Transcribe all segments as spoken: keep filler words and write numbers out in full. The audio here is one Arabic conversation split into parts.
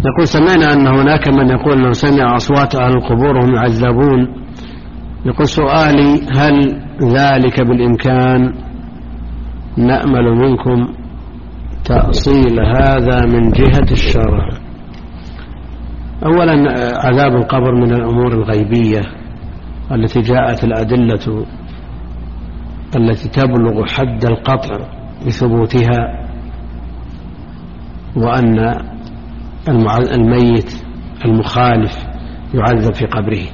يقول سمعنا أن هناك من يقول أنه سمع أصوات أهل القبور وهم يعذبون. يقول سؤالي هل ذلك بالإمكان؟ نأمل منكم تأصيل هذا من جهة الشرع. أولا عذاب القبر من الأمور الغيبية التي جاءت الأدلة التي تبلغ حد القطع بثبوتها، وأن الميت المخالف يعذب في قبره.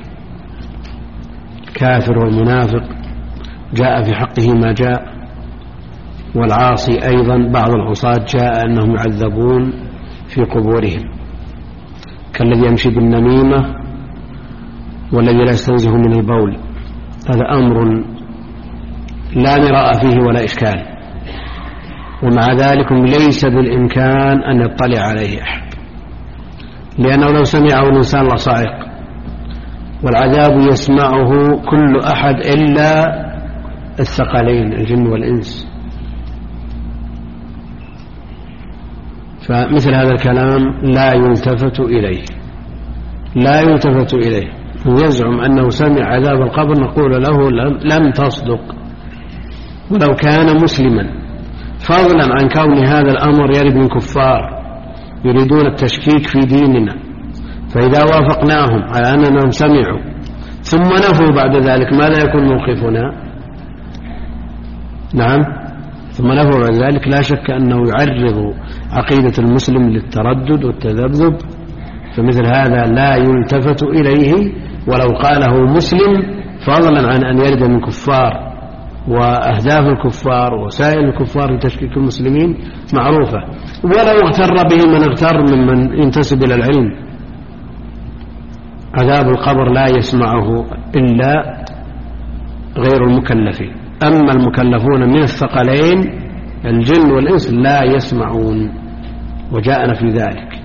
كافر والمنافق جاء في حقه ما جاء، والعاصي أيضا بعض العصاة جاء أنهم يعذبون في قبورهم، كالذي يمشي بالنميمة والذي لا يستنزه من البول. هذا أمر لا مراء فيه ولا إشكال، ومع ذلك ليس بالإمكان أن يطلع عليه أحد، لأنه لو سمعه الإنسان لصاعق، والعذاب يسمعه كل أحد إلا الثقلين الجن والإنس. فمثل هذا الكلام لا يلتفت إليه لا يلتفت إليه. يزعم أنه سمع عذاب القبر نقول له لم تصدق ولو كان مسلما، فضلا عن كون هذا الأمر يرد من كفار يريدون التشكيك في ديننا. فإذا وافقناهم على أنهم سمعوا ثم نفوا بعد ذلك ماذا يكون موقفنا؟ نعم، ثم نفوا بعد ذلك لا شك أنه يعرض عقيدة المسلم للتردد والتذبذب. فمثل هذا لا يلتفت إليه ولو قاله مسلم، فضلا عن أن يرد من كفار، وأهداف الكفار وسائل الكفار لتشكيك المسلمين معروفة، ولو اغتر به من اغتر ممن ينتسب إلى العلم. عذاب القبر لا يسمعه إلا غير المكلفين، أما المكلفون من الثقلين الجن والإنس لا يسمعون، وجاءنا في ذلك.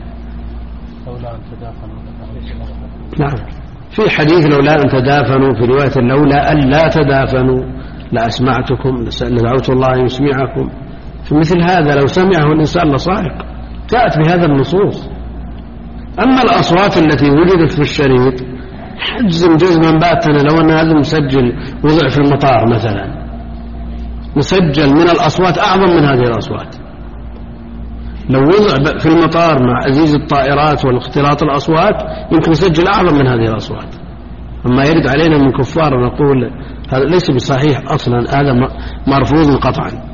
نعم، في حديث لولا أن تدافنوا، في رواية لولا أن لا تدافنوا لأسمعتكم لدعوت الله أن يسمعكم. في مثل هذا لو سمعه الإنسان لصاعق، جاءت بهذا النصوص. أما الأصوات التي وجدت في الشريط حجزم جزما باتنا لو أن هذا مسجل وضع في المطار مثلا، مسجل من الأصوات أعظم من هذه الأصوات، لو وضع في المطار مع عزيز الطائرات والاختلاط الأصوات يمكن يسجل أعظم من هذه الأصوات. أما يرد علينا من كفار نقول هذا ليس بصحيح أصلا، هذا مرفوض قطعا.